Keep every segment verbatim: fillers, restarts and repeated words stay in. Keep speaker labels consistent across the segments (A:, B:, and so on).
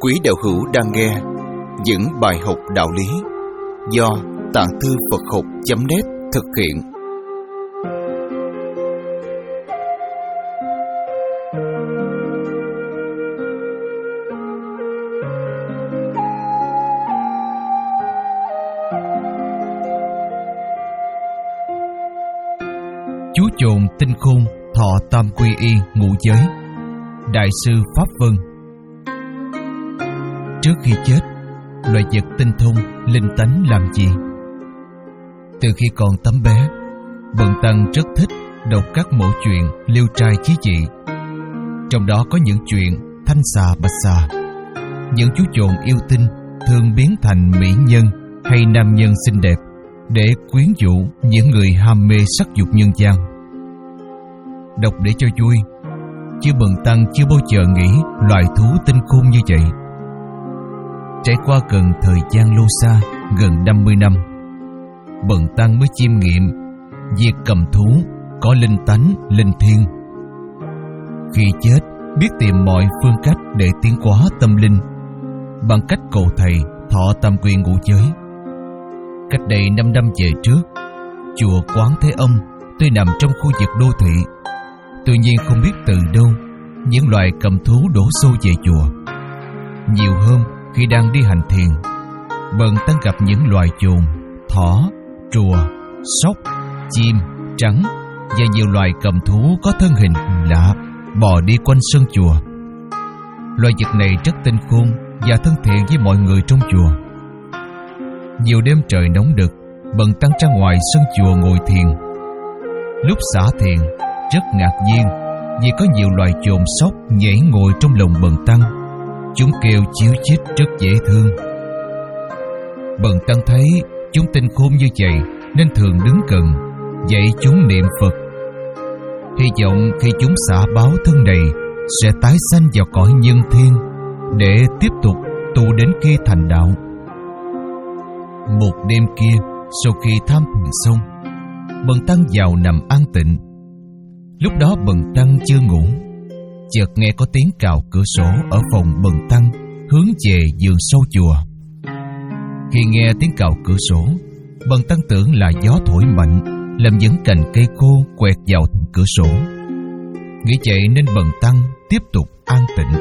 A: Quý đạo hữu đang nghe những bài học đạo lý do Tạng Thư Phật Học chấm net thực hiện.
B: Chú chồn tinh khôn thọ tam quy y ngũ giới. Đại sư Pháp Vân. Trước khi chết, loài vật tinh thông linh tánh làm gì? Từ khi còn tấm bé, Bần Tăng rất thích đọc các mẩu chuyện liêu trai chí dị. Trong đó có những chuyện thanh xà bạch xà. Những chú chồn yêu tinh thường biến thành mỹ nhân hay nam nhân xinh đẹp để quyến rũ những người ham mê sắc dục nhân gian. Đọc để cho vui, chứ Bần Tăng chưa bao giờ nghĩ loài thú tinh khôn như vậy. Trải qua gần thời gian lâu xa, gần năm mươi năm, Bần Tăng mới chiêm nghiệm việc cầm thú có linh tánh, linh thiêng. Khi chết, biết tìm mọi phương cách để tiến hóa tâm linh bằng cách cầu thầy thọ tam quy ngũ giới. Cách đây năm năm về trước, chùa Quán Thế Âm tuy nằm trong khu vực đô thị, tuy nhiên không biết từ đâu những loài cầm thú đổ xô về chùa. Nhiều hôm khi đang đi hành thiền, Bần Tăng gặp những loài chồn, thỏ, trùa, sóc, chim, trắng và nhiều loài cầm thú có thân hình lạ bò đi quanh sân chùa. Loài vật này rất tinh khôn và thân thiện với mọi người trong chùa. Nhiều đêm trời nóng đực, Bần Tăng ra ngoài sân chùa ngồi thiền. Lúc xả thiền, rất ngạc nhiên vì có nhiều loài chồn sóc nhảy ngồi trong lòng Bần Tăng. Chúng kêu chíu chít rất dễ thương. Bần Tăng thấy chúng tinh khôn như vậy nên thường đứng gần, dạy chúng niệm Phật, hy vọng khi chúng xả báo thân này sẽ tái sanh vào cõi nhân thiên để tiếp tục tu đến khi thành đạo. Một đêm kia, sau khi tham thiền xong, Bần Tăng vào nằm an tịnh. Lúc đó Bần Tăng chưa ngủ, chợt nghe có tiếng cào cửa sổ ở phòng Bần Tăng hướng về vườn sau chùa. Khi nghe tiếng cào cửa sổ, Bần Tăng tưởng là gió thổi mạnh làm những cành cây khô quẹt vào cửa sổ. Nghĩ vậy nên Bần Tăng tiếp tục an tịnh.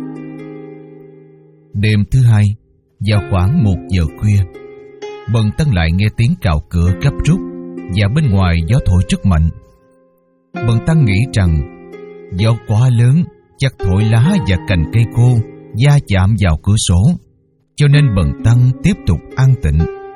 B: Đêm thứ hai, vào khoảng một giờ khuya, Bần Tăng lại nghe tiếng cào cửa gấp rút và bên ngoài gió thổi rất mạnh. Bần Tăng nghĩ rằng gió quá lớn chắc thổi lá và cành cây khô va chạm vào cửa sổ, cho nên Bần Tăng tiếp tục an tịnh.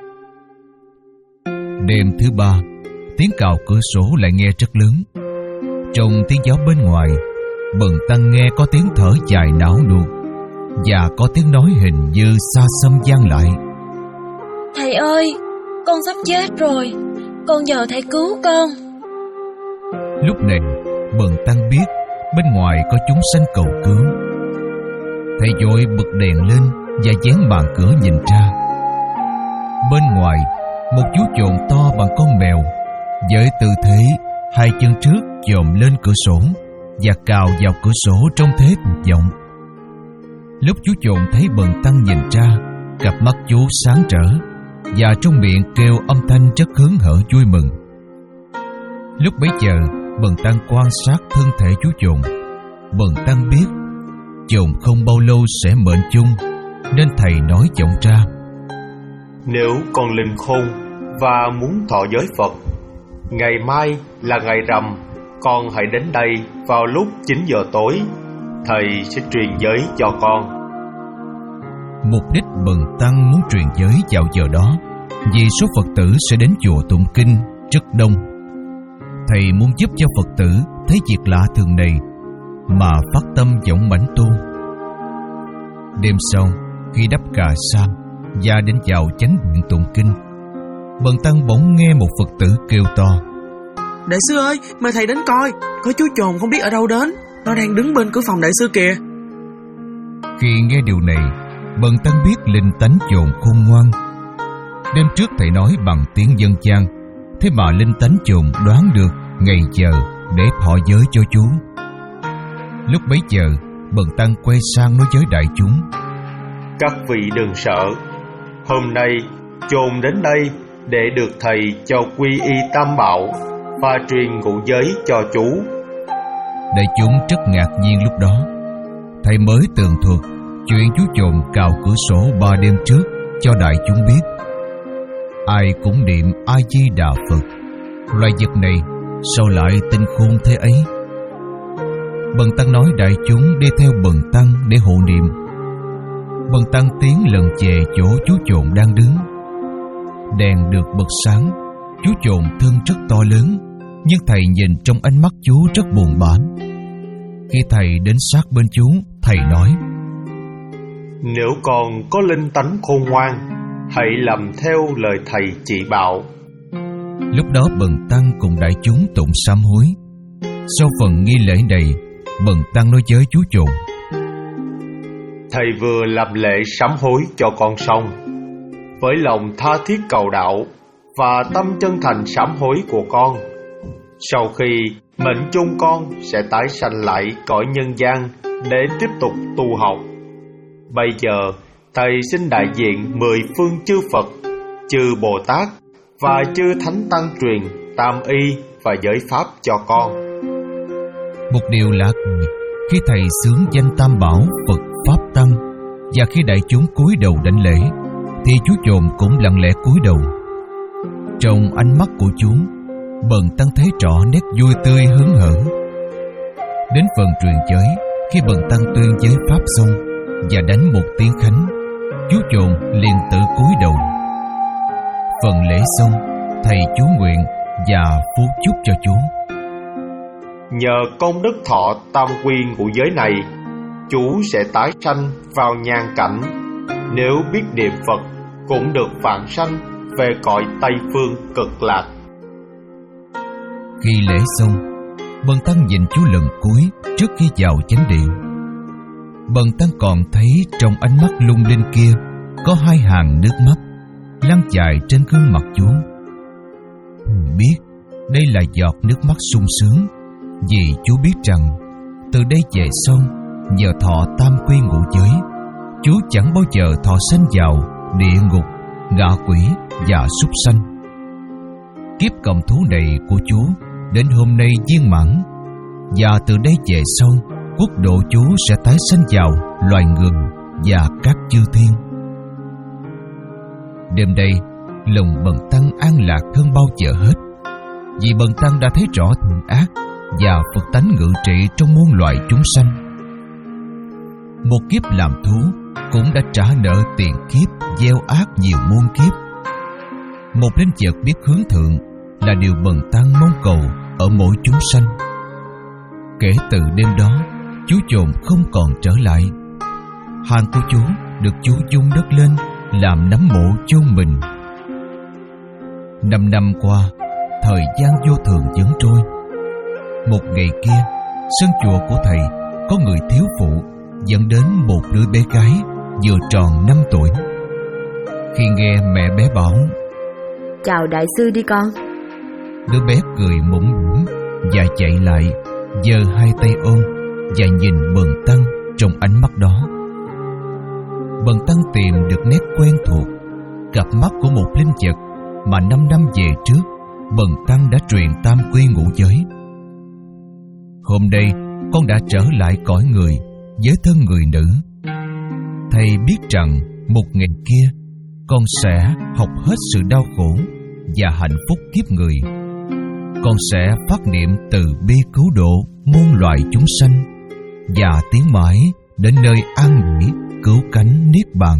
B: Đêm thứ ba, tiếng cào cửa sổ lại nghe rất lớn. Trong tiếng gió bên ngoài, Bần Tăng nghe có tiếng thở dài não nuột và có tiếng nói hình như xa xăm vang lại:
C: "Thầy ơi, con sắp chết rồi, con nhờ thầy cứu con."
B: Lúc này, Bần Tăng biết bên ngoài có chúng sanh cầu cứu. Thầy vội bật đèn lên và vén màn cửa nhìn ra. Bên ngoài, một chú chồn to bằng con mèo, với tư thế hai chân trước chồm lên cửa sổ và cào vào cửa sổ trong thế tuyệt vọng. Lúc chú chồn thấy Bần Tăng nhìn ra, cặp mắt chú sáng rỡ và trong miệng kêu âm thanh rất hớn hở vui mừng. Lúc bấy giờ, Bần Tăng quan sát thân thể chú chồn. Bần Tăng biết chồn không bao lâu sẽ mệnh chung, nên thầy nói giọng ra:
D: "Nếu con linh khôn và muốn thọ giới Phật, ngày mai là ngày rằm, con hãy đến đây vào lúc chín giờ tối. Thầy sẽ truyền giới cho con."
B: Mục đích Bần Tăng muốn truyền giới vào giờ đó vì số Phật tử sẽ đến chùa tụng kinh rất đông. Thầy muốn giúp cho Phật tử thấy việc lạ thường này mà phát tâm vọng mãnh tu. Đêm sau, khi đắp cà sa và đến vào chánh điện tụng kinh, Bần Tăng bỗng nghe một Phật tử kêu to:
E: "Đại sư ơi, mời thầy đến coi, có chú chồn không biết ở đâu đến, nó đang đứng bên cửa phòng đại sư kìa."
B: Khi nghe điều này, Bần Tăng biết linh tánh chồn khôn ngoan. Đêm trước thầy nói bằng tiếng dân gian, thế mà linh tánh chồn đoán được ngày giờ để thọ giới cho chú. Lúc bấy giờ, Bần Tăng quay sang nói với đại chúng:
D: các vị đừng sợ. Hôm nay chồn đến đây để được thầy cho quy y tam bảo và truyền ngũ giới cho chú.
B: Đại chúng rất ngạc nhiên lúc đó. Thầy mới tường thuật chuyện chú chồn cào cửa sổ ba đêm trước cho đại chúng biết. Ai cũng niệm A Di Đà Phật, loài vật này sao lại tinh khôn thế ấy? Bần tăng nói đại chúng đi theo bần tăng để hộ niệm. Bần tăng tiến lần về chỗ chú chồn đang đứng. Đèn được bật sáng. Chú chồn thân rất to lớn, nhưng thầy nhìn trong ánh mắt chú rất buồn bã. Khi thầy đến sát bên chú, thầy nói:
D: Nếu còn có linh tánh khôn ngoan, hãy làm theo lời thầy chỉ bảo.
B: Lúc đó bần tăng cùng đại chúng tụng sám hối. Sau phần nghi lễ này, bần tăng nói với chú chồn:
D: Thầy vừa làm lễ sám hối cho con xong, với lòng tha thiết cầu đạo và tâm chân thành sám hối của con. Sau khi mệnh chung con sẽ tái sanh lại cõi nhân gian để tiếp tục tu học. Bây giờ thầy xin đại diện mười phương chư Phật, chư Bồ Tát và chư Thánh Tăng truyền tam y và giới pháp cho con.
B: Một điều lạ kỳ, khi thầy xướng danh tam bảo Phật Pháp Tăng, và khi đại chúng cúi đầu đảnh lễ, thì chú chồn cũng lặng lẽ cúi đầu. Trong ánh mắt của chú, bần tăng thấy rõ nét vui tươi hớn hở. Đến phần truyền giới, khi bần tăng tuyên giới pháp xong và đánh một tiếng khánh, chú chồn liền tự cúi đầu. Phần lễ xong, thầy chú nguyện và phú chúc cho chú.
D: Nhờ công đức thọ tam quy ngũ giới này, chú sẽ tái sanh vào nhàn cảnh. Nếu biết niệm Phật, cũng được vãng sanh về cõi Tây Phương Cực Lạc.
B: Khi lễ xong, bần tăng nhìn chú lần cuối trước khi vào chánh điện. Bần tăng còn thấy trong ánh mắt lung linh kia có hai hàng nước mắt lăn dài trên gương mặt chú. Biết đây là giọt nước mắt sung sướng, vì chú biết rằng từ đây về sau, nhờ thọ tam quy ngũ giới, chú chẳng bao giờ thọ sanh vào địa ngục, ngạ quỷ và súc sanh. Kiếp cầm thú này của chú đến hôm nay viên mãn, và từ đây về sau, quốc độ chú sẽ tái sanh vào loài người và các chư thiên. Đêm đây, lòng bần tăng an lạc hơn bao giờ hết, vì bần tăng đã thấy rõ thiện ác và Phật tánh ngự trị trong muôn loài chúng sanh. Một kiếp làm thú cũng đã trả nợ tiền kiếp gieo ác nhiều muôn kiếp. Một linh vật biết hướng thượng là điều bần tăng mong cầu ở mỗi chúng sanh. Kể từ đêm đó, chú chồn không còn trở lại. Hang của chú được chú dung đất lên làm nấm mộ chôn mình. Năm năm qua, thời gian vô thường vẫn trôi. Một ngày kia, sân chùa của thầy có người thiếu phụ dẫn đến một đứa bé gái vừa tròn năm tuổi. Khi nghe mẹ bé bảo:
F: Chào đại sư đi con.
B: Đứa bé cười mũm mĩm và chạy lại, giơ hai tay ôm và nhìn bần tăng trong ánh mắt đó. Bần tăng tìm được nét quen thuộc, cặp mắt của một linh vật mà năm năm về trước bần tăng đã truyền tam quy ngũ giới. Hôm nay con đã trở lại cõi người với thân người nữ. Thầy biết rằng một ngày kia con sẽ học hết sự đau khổ và hạnh phúc kiếp người. Con sẽ phát niệm từ bi cứu độ muôn loài chúng sanh và tiến mãi đến nơi an nghỉ cứu cánh niết bàn.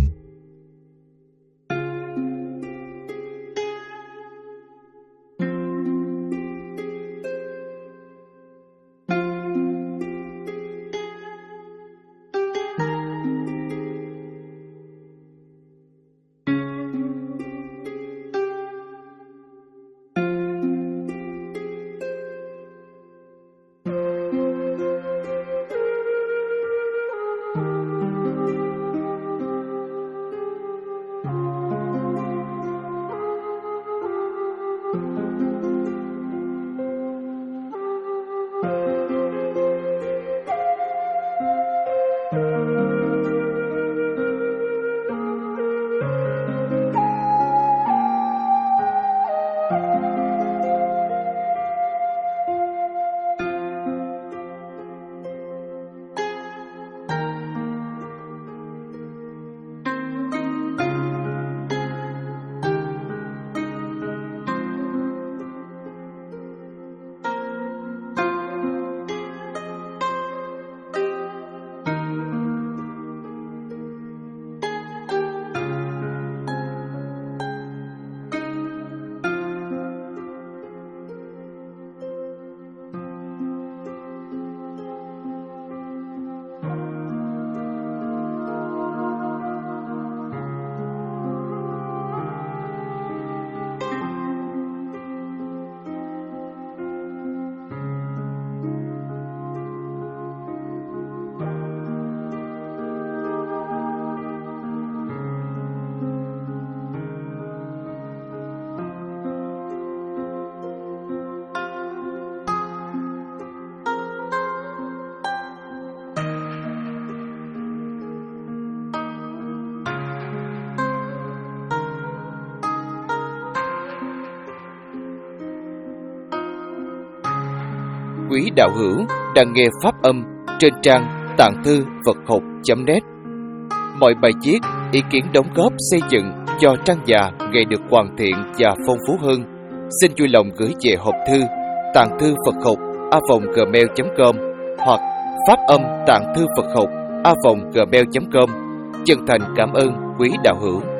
A: quý đạo hữu đang nghe pháp âm trên trang tạng thư Phật học chấm net. Mọi bài viết, ý kiến đóng góp xây dựng cho trang già ngày được hoàn thiện và phong phú hơn, xin vui lòng gửi về hộp thư tạng thư Phật học a vòng gmail chấm com hoặc pháp âm tạng thư Phật học a vòng gmail chấm com. Chân thành cảm ơn quý đạo hữu.